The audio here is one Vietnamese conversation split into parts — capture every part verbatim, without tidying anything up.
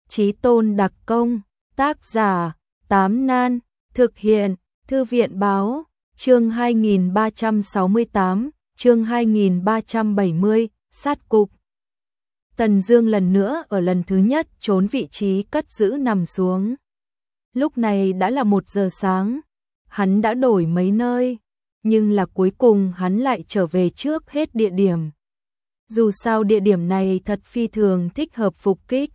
Chí Tôn đặc công, tác giả, Tám Nan, thực hiện, Thư viện báo, chương hai nghìn ba trăm sáu mươi tám, chương hai nghìn ba trăm bảy mươi, sát cục. Tần Dương lần nữa ở lần thứ nhất trốn vị trí cất giữ nằm xuống. Lúc này đã là một giờ sáng, hắn đã đổi mấy nơi, nhưng là cuối cùng hắn lại trở về trước hết địa điểm. Dù sao địa điểm này thật phi thường thích hợp phục kích.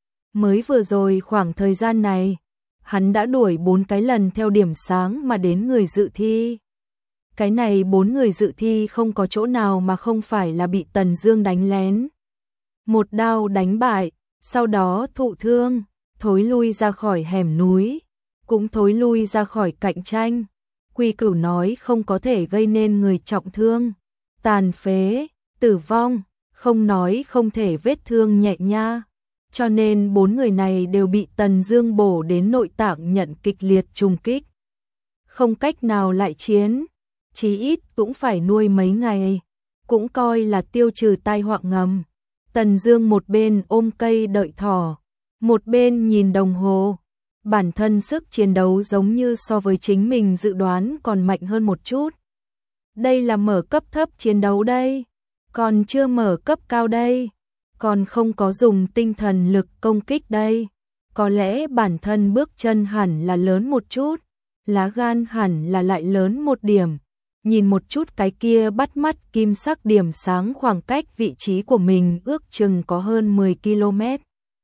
Mới vừa rồi khoảng thời gian này, hắn đã đuổi bốn cái lần theo điểm sáng mà đến người dự thi. Cái này bốn người dự thi không có chỗ nào mà không phải là bị Tần Dương đánh lén. Một đao đánh bại, sau đó thụ thương, thối lui ra khỏi hẻm núi, cũng thối lui ra khỏi cạnh tranh. Quy củ nói không có thể gây nên người trọng thương, tàn phế, tử vong, không nói không thể vết thương nhẹ nha. Cho nên bốn người này đều bị Tần Dương bổ đến nội tạng nhận kịch liệt trùng kích. Không cách nào lại chiến, chí ít cũng phải nuôi mấy ngày, cũng coi là tiêu trừ tai họa ngầm. Tần Dương một bên ôm cây đợi thỏ, một bên nhìn đồng hồ. Bản thân sức chiến đấu giống như so với chính mình dự đoán còn mạnh hơn một chút. Đây là mở cấp thấp chiến đấu đây, còn chưa mở cấp cao đây, còn không có dùng tinh thần lực công kích đây. Có lẽ bản thân bước chân hẳn là lớn một chút, lá gan hẳn là lại lớn một điểm. Nhìn một chút cái kia bắt mắt kim sắc điểm sáng, khoảng cách vị trí của mình ước chừng có hơn mười ki lô mét.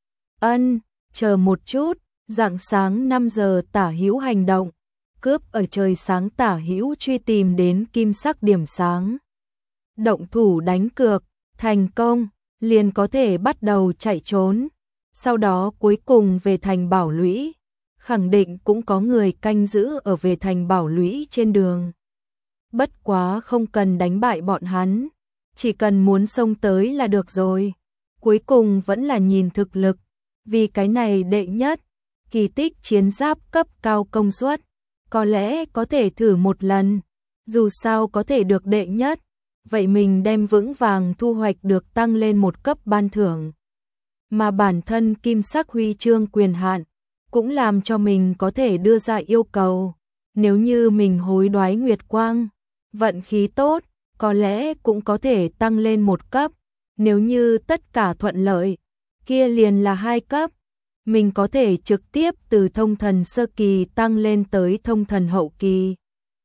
Ân, chờ một chút, rạng sáng năm giờ tả hữu hành động, cướp ở trời sáng tả hữu truy tìm đến kim sắc điểm sáng. Động thủ đánh cược, thành công, liền có thể bắt đầu chạy trốn. Sau đó cuối cùng về thành Bảo Lũy, khẳng định cũng có người canh giữ ở về thành Bảo Lũy trên đường. Bất quá không cần đánh bại bọn hắn, chỉ cần muốn xông tới là được rồi. Cuối cùng vẫn là nhìn thực lực, vì cái này đệ nhất, kỳ tích chiến giáp cấp cao công suất, có lẽ có thể thử một lần, dù sao có thể được đệ nhất, vậy mình đem vững vàng thu hoạch được tăng lên một cấp ban thưởng. Mà bản thân kim sắc huy chương quyền hạn, cũng làm cho mình có thể đưa ra yêu cầu, nếu như mình hối đoái nguyệt quang, vận khí tốt, có lẽ cũng có thể tăng lên một cấp, nếu như tất cả thuận lợi, kia liền là hai cấp. Mình có thể trực tiếp từ thông thần sơ kỳ tăng lên tới thông thần hậu kỳ.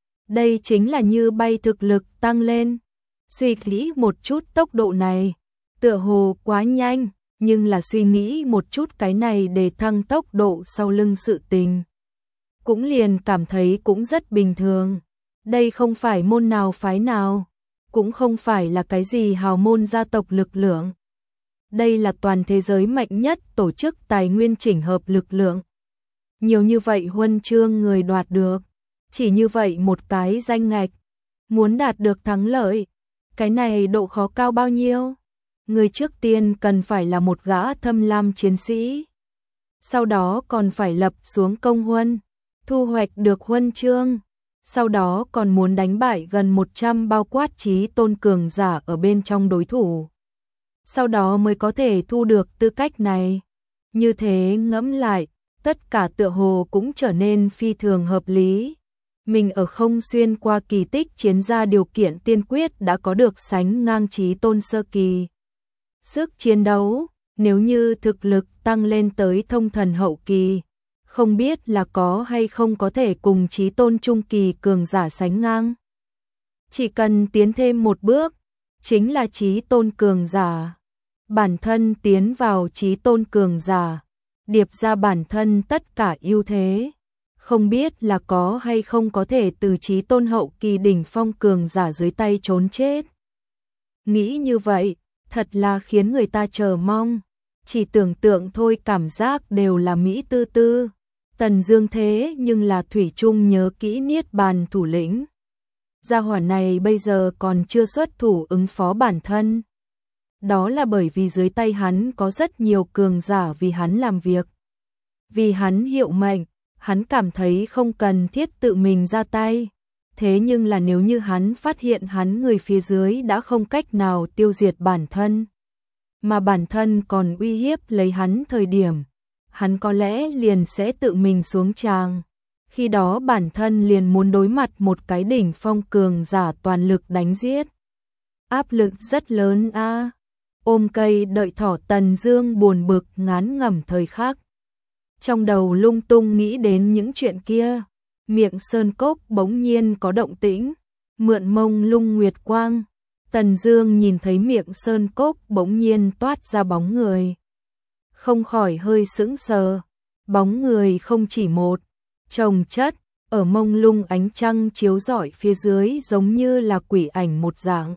Đây chính là như bay thực lực tăng lên. Suy nghĩ một chút tốc độ này, tựa hồ quá nhanh, nhưng là suy nghĩ một chút cái này để thăng tốc độ sau lưng sự tình, cũng liền cảm thấy cũng rất bình thường. Đây không phải môn nào phái nào, cũng không phải là cái gì hào môn gia tộc lực lượng. Đây là toàn thế giới mạnh nhất tổ chức tài nguyên chỉnh hợp lực lượng. Nhiều như vậy huân chương người đoạt được, chỉ như vậy một cái danh ngạch, muốn đạt được thắng lợi, cái này độ khó cao bao nhiêu? Người trước tiên cần phải là một gã thâm lam chiến sĩ, sau đó còn phải lập xuống công huân, thu hoạch được huân chương, sau đó còn muốn đánh bại gần một trăm bao quát chí tôn cường giả ở bên trong đối thủ. Sau đó mới có thể thu được tư cách này. Như thế ngẫm lại, tất cả tựa hồ cũng trở nên phi thường hợp lý. Mình ở không xuyên qua kỳ tích chiến gia điều kiện tiên quyết đã có được sánh ngang chí tôn sơ kỳ. Sức chiến đấu, nếu như thực lực tăng lên tới thông thần hậu kỳ, không biết là có hay không có thể cùng chí tôn trung kỳ cường giả sánh ngang. Chỉ cần tiến thêm một bước, chính là chí tôn cường giả. Bản thân tiến vào chí tôn cường giả, điệp ra bản thân tất cả ưu thế, không biết là có hay không có thể từ chí tôn hậu kỳ đỉnh phong cường giả dưới tay trốn chết. Nghĩ như vậy, thật là khiến người ta chờ mong, chỉ tưởng tượng thôi cảm giác đều là mỹ tư tư. Tần Dương thế nhưng là thủy chung nhớ kỹ niết bàn thủ lĩnh. Gia hỏa này bây giờ còn chưa xuất thủ ứng phó bản thân. Đó là bởi vì dưới tay hắn có rất nhiều cường giả vì hắn làm việc. Vì hắn hiệu mệnh, hắn cảm thấy không cần thiết tự mình ra tay. Thế nhưng là nếu như hắn phát hiện hắn người phía dưới đã không cách nào tiêu diệt bản thân, mà bản thân còn uy hiếp lấy hắn thời điểm, hắn có lẽ liền sẽ tự mình xuống tràng. Khi đó bản thân liền muốn đối mặt một cái đỉnh phong cường giả toàn lực đánh giết. Áp lực rất lớn a. À. Ôm cây đợi thỏ, Tần Dương buồn bực ngán ngẩm thời khắc. Trong đầu lung tung nghĩ đến những chuyện kia, miệng sơn cốc bỗng nhiên có động tĩnh, mượn mông lung nguyệt quang, Tần Dương nhìn thấy miệng sơn cốc bỗng nhiên toát ra bóng người. Không khỏi hơi sững sờ, bóng người không chỉ một, chồng chất, ở mông lung ánh trăng chiếu rọi phía dưới giống như là quỷ ảnh một dạng.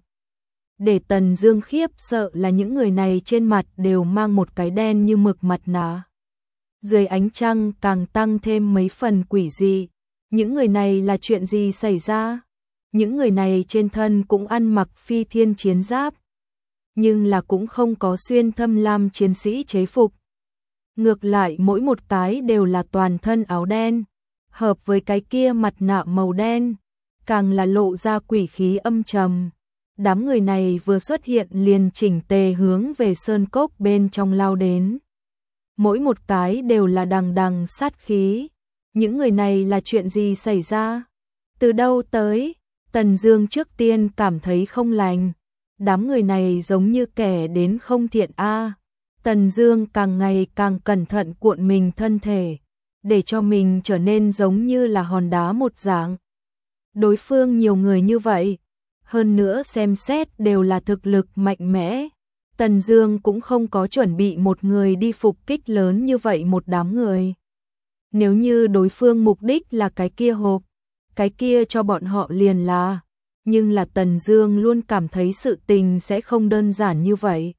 Để Tần Dương khiếp sợ là những người này trên mặt đều mang một cái đen như mực mặt nạ. Dưới ánh trăng càng tăng thêm mấy phần quỷ dị. Những người này là chuyện gì xảy ra? Những người này trên thân cũng ăn mặc phi thiên chiến giáp, nhưng là cũng không có xuyên thâm lam chiến sĩ chế phục. Ngược lại mỗi một cái đều là toàn thân áo đen, hợp với cái kia mặt nạ màu đen, càng là lộ ra quỷ khí âm trầm. Đám người này vừa xuất hiện liền chỉnh tề hướng về sơn cốc bên trong lao đến. Mỗi một cái đều là đằng đằng sát khí. Những người này là chuyện gì xảy ra? Từ đâu tới? Tần Dương trước tiên cảm thấy không lành. Đám người này giống như kẻ đến không thiện a. À. Tần Dương càng ngày càng cẩn thận cuộn mình thân thể, để cho mình trở nên giống như là hòn đá một dạng. Đối phương nhiều người như vậy, hơn nữa xem xét đều là thực lực mạnh mẽ. Tần Dương cũng không có chuẩn bị một người đi phục kích lớn như vậy một đám người. Nếu như đối phương mục đích là cái kia hộp, cái kia cho bọn họ liền là, nhưng là Tần Dương luôn cảm thấy sự tình sẽ không đơn giản như vậy.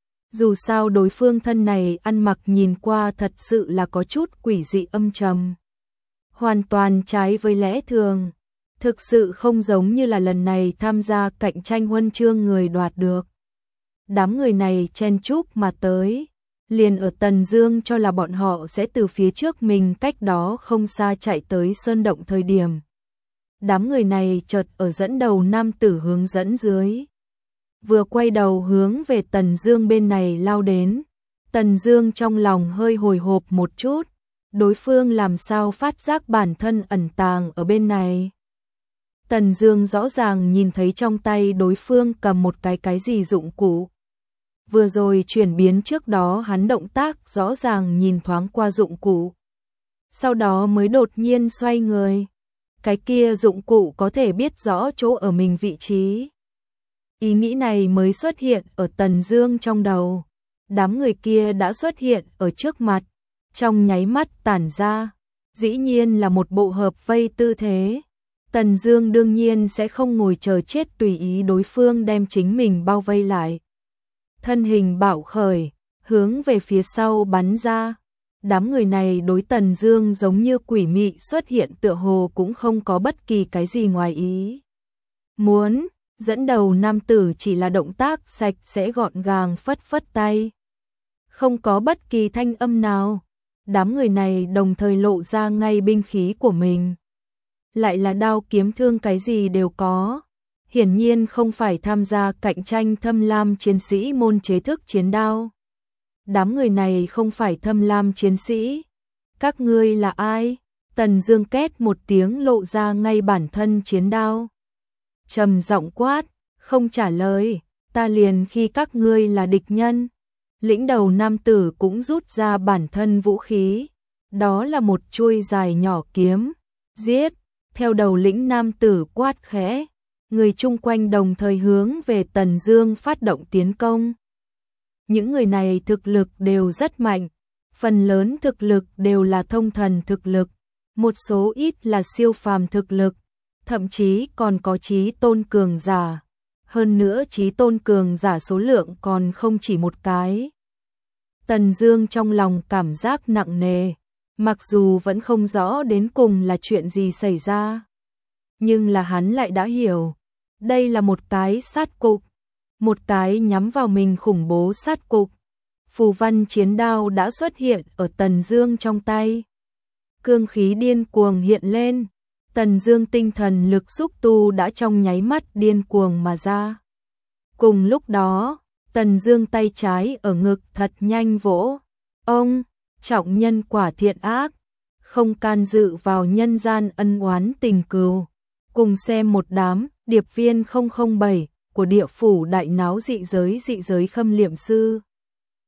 Dù sao đối phương thân này ăn mặc nhìn qua thật sự là có chút quỷ dị âm trầm, hoàn toàn trái với lẽ thường, thực sự không giống như là lần này tham gia cạnh tranh huân chương người đoạt được. Đám người này chen chúc mà tới, liền ở Tần Dương cho là bọn họ sẽ từ phía trước mình cách đó không xa chạy tới sơn động thời điểm. Đám người này chợt ở dẫn đầu nam tử hướng dẫn dưới, vừa quay đầu hướng về Tần Dương bên này lao đến. Tần Dương trong lòng hơi hồi hộp một chút, đối phương làm sao phát giác bản thân ẩn tàng ở bên này. Tần Dương rõ ràng nhìn thấy trong tay đối phương cầm một cái cái gì dụng cụ. Vừa rồi chuyển biến trước đó hắn động tác rõ ràng nhìn thoáng qua dụng cụ, sau đó mới đột nhiên xoay người. Cái kia dụng cụ có thể biết rõ chỗ ở mình vị trí. Ý nghĩ này mới xuất hiện ở Tần Dương trong đầu. Đám người kia đã xuất hiện ở trước mặt, trong nháy mắt tản ra, dĩ nhiên là một bộ hợp vây tư thế. Tần Dương đương nhiên sẽ không ngồi chờ chết tùy ý đối phương đem chính mình bao vây lại. Thân hình bạo khởi, hướng về phía sau bắn ra. Đám người này đối Tần Dương giống như quỷ mị xuất hiện tựa hồ cũng không có bất kỳ cái gì ngoài ý muốn. Dẫn đầu nam tử chỉ là động tác sạch sẽ gọn gàng phất phất tay, không có bất kỳ thanh âm nào. Đám người này đồng thời lộ ra ngay binh khí của mình, lại là đao kiếm thương cái gì đều có. Hiển nhiên không phải tham gia cạnh tranh thâm lam chiến sĩ môn chế thức chiến đao. Đám người này không phải thâm lam chiến sĩ. Các ngươi là ai? Tần Dương két một tiếng lộ ra ngay bản thân chiến đao, trầm giọng quát, không trả lời, ta liền khi các ngươi là địch nhân. Lĩnh đầu nam tử cũng rút ra bản thân vũ khí, đó là một chuôi dài nhỏ kiếm. Giết! Theo đầu lĩnh nam tử quát khẽ, người chung quanh đồng thời hướng về Tần Dương phát động tiến công. Những người này thực lực đều rất mạnh, phần lớn thực lực đều là thông thần thực lực, một số ít là siêu phàm thực lực, thậm chí còn có chí tôn cường giả. Hơn nữa chí tôn cường giả số lượng còn không chỉ một cái. Tần Dương trong lòng cảm giác nặng nề, mặc dù vẫn không rõ đến cùng là chuyện gì xảy ra, nhưng là hắn lại đã hiểu, đây là một cái sát cục, một cái nhắm vào mình khủng bố sát cục. Phù văn chiến đao đã xuất hiện ở Tần Dương trong tay, cương khí điên cuồng hiện lên. Tần Dương tinh thần lực xúc tu đã trong nháy mắt điên cuồng mà ra. Cùng lúc đó, Tần Dương tay trái ở ngực thật nhanh vỗ, ông, trọng nhân quả thiện ác, không can dự vào nhân gian ân oán tình cừu. Cùng xem một đám điệp viên không không bảy của địa phủ đại náo dị giới dị giới Khâm Liệm Sư.